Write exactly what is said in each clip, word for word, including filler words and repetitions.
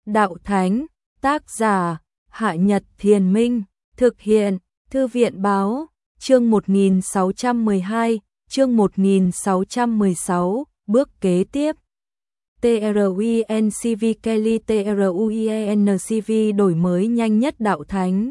Đạo Thánh, tác giả, Hạ Nhật Thiền Minh, thực hiện, Thư viện Báo, chương một nghìn sáu trăm mười hai, chương một nghìn sáu trăm mười sáu, bước kế tiếp. TRUINCV Kelly TRUIENCV đổi mới nhanh nhất Đạo Thánh.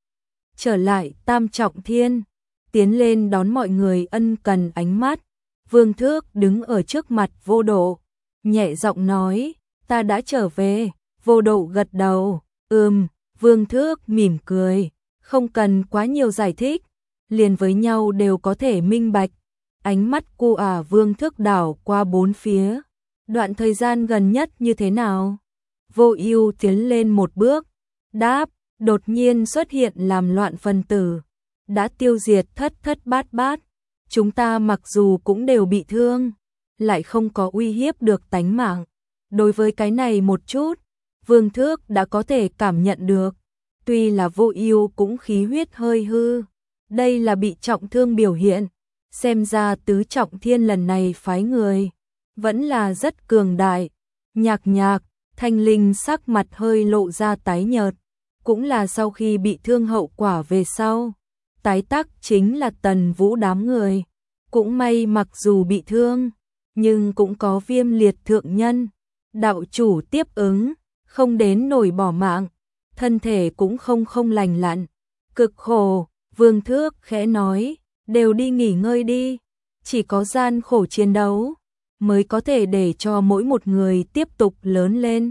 Trở lại Tam Trọng Thiên, tiến lên đón mọi người ân cần ánh mắt. Vương Thước đứng ở trước mặt Vô Độ, nhẹ giọng nói, ta đã trở về. Vô Độ gật đầu, ừm, Vương Thước mỉm cười, không cần quá nhiều giải thích, liền với nhau đều có thể minh bạch. Ánh mắt cu ả Vương Thước đảo qua bốn phía, đoạn thời gian gần nhất như thế nào? Vô Ưu tiến lên một bước, đáp, đột nhiên xuất hiện làm loạn phần tử, đã tiêu diệt thất thất bát bát. Chúng ta mặc dù cũng đều bị thương, lại không có uy hiếp được tánh mạng. Đối với cái này một chút, Vương Thước đã có thể cảm nhận được. Tuy là Vô Ưu cũng khí huyết hơi hư, đây là bị trọng thương biểu hiện. Xem ra tứ trọng thiên lần này phái người vẫn là rất cường đại. Nhạc Nhạc, Thanh Linh sắc mặt hơi lộ ra tái nhợt, cũng là sau khi bị thương hậu quả về sau. Tái tắc chính là Tần Vũ đám người, cũng may mặc dù bị thương, nhưng cũng có Viêm Liệt thượng nhân, đạo chủ tiếp ứng, không đến nổi bỏ mạng, thân thể cũng không không lành lặn, cực khổ. Vương Thước khẽ nói, đều đi nghỉ ngơi đi, chỉ có gian khổ chiến đấu mới có thể để cho mỗi một người tiếp tục lớn lên.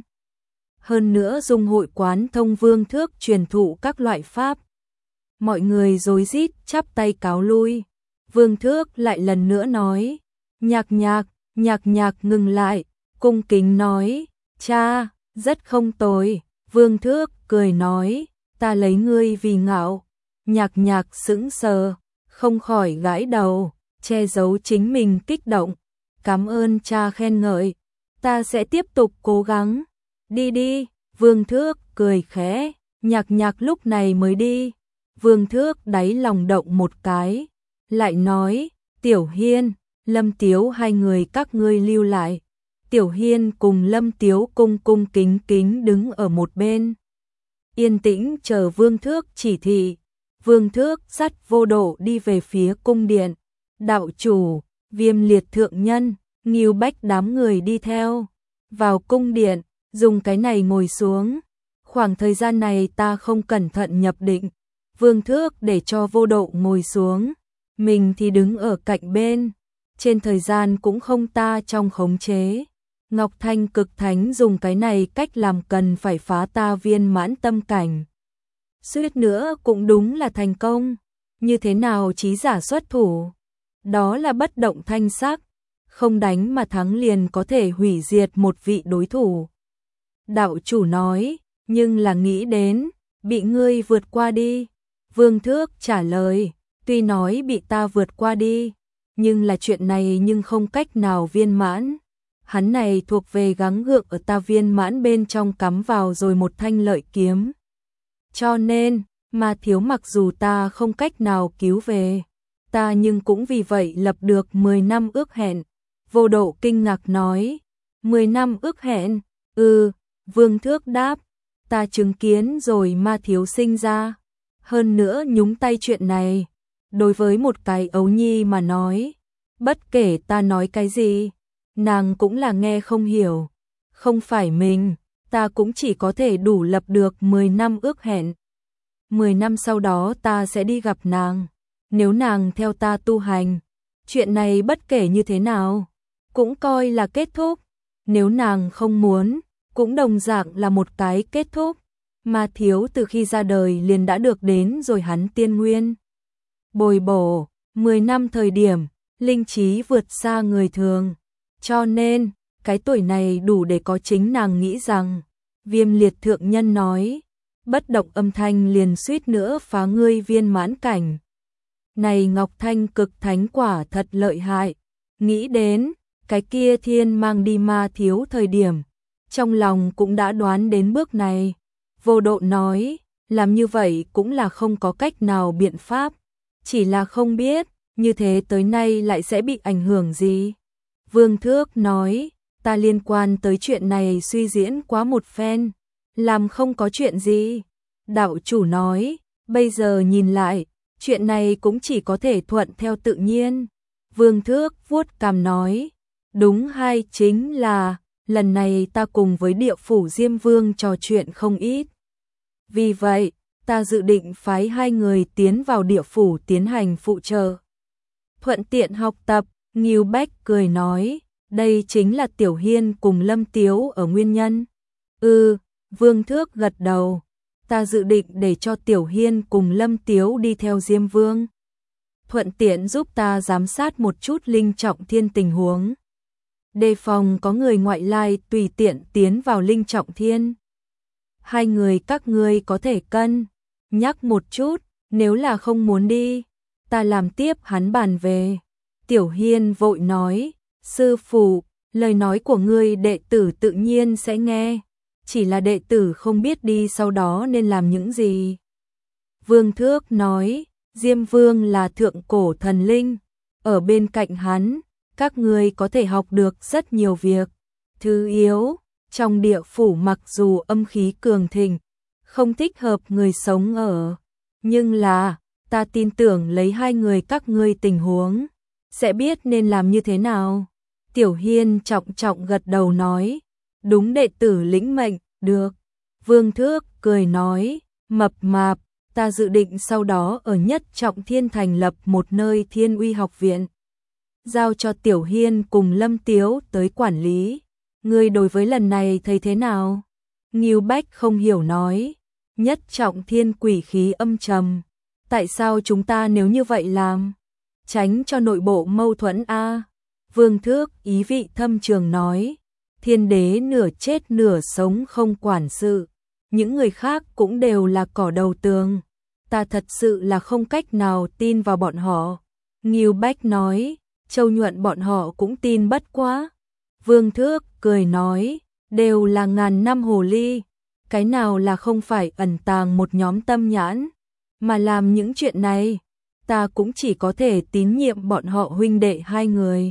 Hơn nữa Dung hội quán thông Vương Thước truyền thụ các loại pháp. Mọi người rối rít chắp tay cáo lui. Vương Thước lại lần nữa nói, Nhạc Nhạc, Nhạc Nhạc ngừng lại, cung kính nói, cha, rất không tồi. Vương Thước cười nói, ta lấy ngươi vì ngạo. Nhạc Nhạc sững sờ, không khỏi gãi đầu, che giấu chính mình kích động. Cảm ơn cha khen ngợi, ta sẽ tiếp tục cố gắng. Đi đi, Vương Thước cười khẽ, Nhạc Nhạc lúc này mới đi. Vương Thước đáy lòng động một cái, lại nói, Tiểu Hiên, Lâm Tiếu hai người các ngươi lưu lại. Tiểu Hiên cùng Lâm Tiếu cung cung kính kính đứng ở một bên, yên tĩnh chờ Vương Thước chỉ thị. Vương Thước dắt Vô Độ đi về phía cung điện. Đạo chủ, Viêm Liệt thượng nhân, Ngưu Bách đám người đi theo. Vào cung điện, dùng cái này ngồi xuống. Khoảng thời gian này ta không cẩn thận nhập định. Vương Thước để cho Vô Độ ngồi xuống, mình thì đứng ở cạnh bên. Trên thời gian cũng không ta trong khống chế. Ngọc Thanh Cực Thánh dùng cái này cách làm cần phải phá ta viên mãn tâm cảnh. Suýt nữa cũng đúng là thành công. Như thế nào trí giả xuất thủ? Đó là bất động thanh sắc, không đánh mà thắng liền có thể hủy diệt một vị đối thủ. Đạo chủ nói, nhưng là nghĩ đến, bị ngươi vượt qua đi. Vương Thước trả lời, tuy nói bị ta vượt qua đi, nhưng là chuyện này nhưng không cách nào viên mãn. Hắn này thuộc về gắng gượng ở ta viên mãn bên trong cắm vào rồi một thanh lợi kiếm. Cho nên, mà thiếu mặc dù ta không cách nào cứu về, ta nhưng cũng vì vậy lập được mười năm ước hẹn. Vô Độ kinh ngạc nói, mười năm ước hẹn? Ừ, Vương Thước đáp, ta chứng kiến rồi ma thiếu sinh ra. Hơn nữa nhúng tay chuyện này, đối với một cái ấu nhi mà nói, bất kể ta nói cái gì, nàng cũng là nghe không hiểu. Không phải mình, ta cũng chỉ có thể đủ lập được mười năm ước hẹn. mười năm sau đó ta sẽ đi gặp nàng. Nếu nàng theo ta tu hành, chuyện này bất kể như thế nào, cũng coi là kết thúc. Nếu nàng không muốn, cũng đồng dạng là một cái kết thúc. Ma thiếu từ khi ra đời liền đã được đến rồi hắn tiên nguyên bồi bổ, mười năm thời điểm, linh trí vượt xa người thường. Cho nên, cái tuổi này đủ để có chính nàng nghĩ rằng, Viêm Liệt thượng nhân nói, bất động âm thanh liền suýt nữa phá ngươi viên mãn cảnh. Này Ngọc Thanh Cực Thánh quả thật lợi hại. Nghĩ đến, cái kia thiên mang đi ma thiếu thời điểm, trong lòng cũng đã đoán đến bước này. Vô Độ nói, làm như vậy cũng là không có cách nào biện pháp, chỉ là không biết, như thế tới nay lại sẽ bị ảnh hưởng gì. Vương Thước nói, ta liên quan tới chuyện này suy diễn quá một phen, làm không có chuyện gì. Đạo chủ nói, bây giờ nhìn lại, chuyện này cũng chỉ có thể thuận theo tự nhiên. Vương Thước vuốt cằm nói, đúng hay chính là, lần này ta cùng với địa phủ Diêm Vương trò chuyện không ít. Vì vậy, ta dự định phái hai người tiến vào địa phủ tiến hành phụ trợ. Thuận tiện học tập, Ngưu Bách cười nói, đây chính là Tiểu Hiên cùng Lâm Tiếu ở nguyên nhân. Ừ, Vương Thước gật đầu, ta dự định để cho Tiểu Hiên cùng Lâm Tiếu đi theo Diêm Vương. Thuận tiện giúp ta giám sát một chút Linh Trọng Thiên tình huống. Đề phòng có người ngoại lai tùy tiện tiến vào Linh Trọng Thiên. Hai người các ngươi có thể cân nhắc một chút, nếu là không muốn đi, ta làm tiếp hắn bàn về. Tiểu Hiên vội nói, sư phụ, lời nói của ngươi đệ tử tự nhiên sẽ nghe, chỉ là đệ tử không biết đi sau đó nên làm những gì. Vương Thước nói, Diêm Vương là thượng cổ thần linh, ở bên cạnh hắn, các ngươi có thể học được rất nhiều việc. Thứ yếu, trong địa phủ mặc dù âm khí cường thịnh, không thích hợp người sống ở, nhưng là, ta tin tưởng lấy hai người các ngươi tình huống, sẽ biết nên làm như thế nào. Tiểu Hiên trọng trọng gật đầu nói, đúng đệ tử lĩnh mệnh, được. Vương Thước cười nói, mập mạp, ta dự định sau đó ở Nhất Trọng Thiên thành lập một nơi Thiên Uy học viện, giao cho Tiểu Hiên cùng Lâm Tiếu tới quản lý. Ngươi đối với lần này thấy thế nào? Ngưu Bách không hiểu nói, Nhất Trọng Thiên quỷ khí âm trầm, tại sao chúng ta nếu như vậy làm? Tránh cho nội bộ mâu thuẫn a. Vương Thước ý vị thâm trường nói, thiên đế nửa chết nửa sống không quản sự, những người khác cũng đều là cỏ đầu tường, ta thật sự là không cách nào tin vào bọn họ. Ngưu Bách nói, Châu Nhuận bọn họ cũng tin bất quá. Vương Thước cười nói, đều là ngàn năm hồ ly, cái nào là không phải ẩn tàng một nhóm tâm nhãn, mà làm những chuyện này, ta cũng chỉ có thể tín nhiệm bọn họ huynh đệ hai người.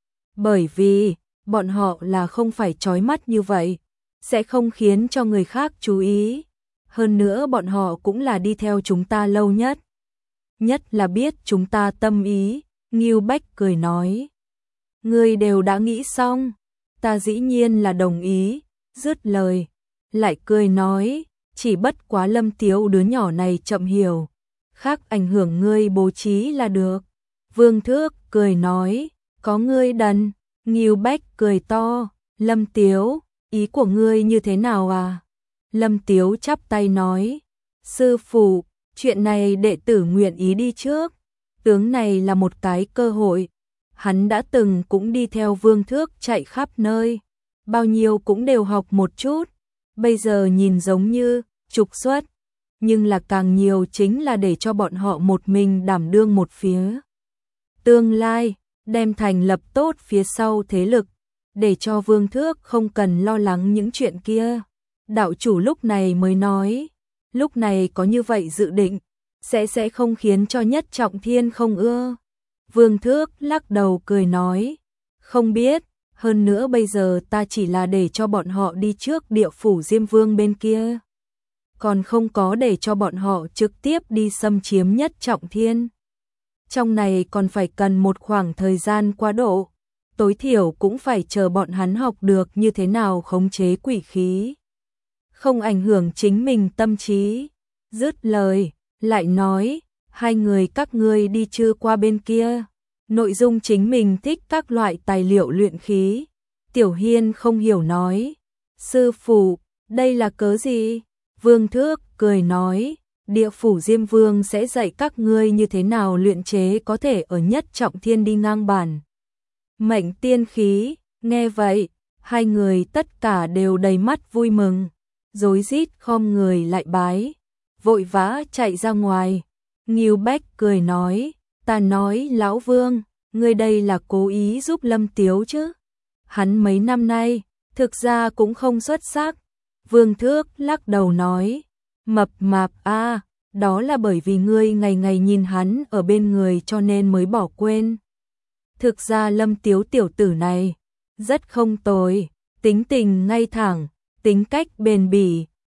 Bởi vì, bọn họ là không phải chói mắt như vậy, sẽ không khiến cho người khác chú ý. Hơn nữa bọn họ cũng là đi theo chúng ta lâu nhất. Nhất là biết chúng ta tâm ý, Ngưu Bách cười nói. Ngươi đều đã nghĩ xong, ta dĩ nhiên là đồng ý, dứt lời. Lại cười nói, chỉ bất quá Lâm Tiếu đứa nhỏ này chậm hiểu, khác ảnh hưởng ngươi bố trí là được. Vương Thước cười nói, có ngươi đần. Ngưu Bách cười to, Lâm Tiếu, ý của ngươi như thế nào à? Lâm Tiếu chắp tay nói, sư phụ, chuyện này đệ tử nguyện ý đi trước, tướng này là một cái cơ hội, hắn đã từng cũng đi theo Vương Thước chạy khắp nơi, bao nhiêu cũng đều học một chút, bây giờ nhìn giống như trục xuất, nhưng là càng nhiều chính là để cho bọn họ một mình đảm đương một phía. Tương lai, đem thành lập tốt phía sau thế lực, để cho Vương Thước không cần lo lắng những chuyện kia. Đạo chủ lúc này mới nói, lúc này có như vậy dự định, sẽ sẽ không khiến cho Nhất Trọng Thiên không ưa. Vương Thước lắc đầu cười nói, không biết, hơn nữa bây giờ ta chỉ là để cho bọn họ đi trước địa phủ Diêm Vương bên kia, còn không có để cho bọn họ trực tiếp đi xâm chiếm Nhất Trọng Thiên. Trong này còn phải cần một khoảng thời gian quá độ, tối thiểu cũng phải chờ bọn hắn học được như thế nào khống chế quỷ khí, không ảnh hưởng chính mình tâm trí. Dứt lời, lại nói, hai người các ngươi đi chưa qua bên kia, nội dung chính mình thích các loại tài liệu luyện khí. Tiểu Hiên không hiểu nói, sư phụ, đây là cớ gì? Vương Thước cười nói, địa phủ Diêm Vương sẽ dạy các ngươi như thế nào luyện chế có thể ở Nhất Trọng Thiên đi ngang bản mệnh tiên khí. Nghe vậy, hai người tất cả đều đầy mắt vui mừng, rối rít khom người lại bái, vội vã chạy ra ngoài. Ngưu Bách cười nói, ta nói lão Vương, ngươi đây là cố ý giúp Lâm Tiếu chứ? Hắn mấy năm nay, thực ra cũng không xuất sắc. Vương Thước lắc đầu nói, mập mạp a, đó là bởi vì ngươi ngày ngày nhìn hắn ở bên người cho nên mới bỏ quên. Thực ra Lâm Tiếu tiểu tử này rất không tồi, tính tình ngay thẳng, tính cách bền bỉ,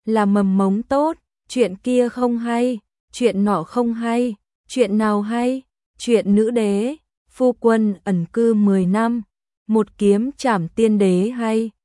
là mầm mống tốt, chuyện kia không hay, chuyện nọ không hay, chuyện nào hay, chuyện nữ đế, phu quân ẩn cư mười năm, một kiếm trảm tiên đế hay.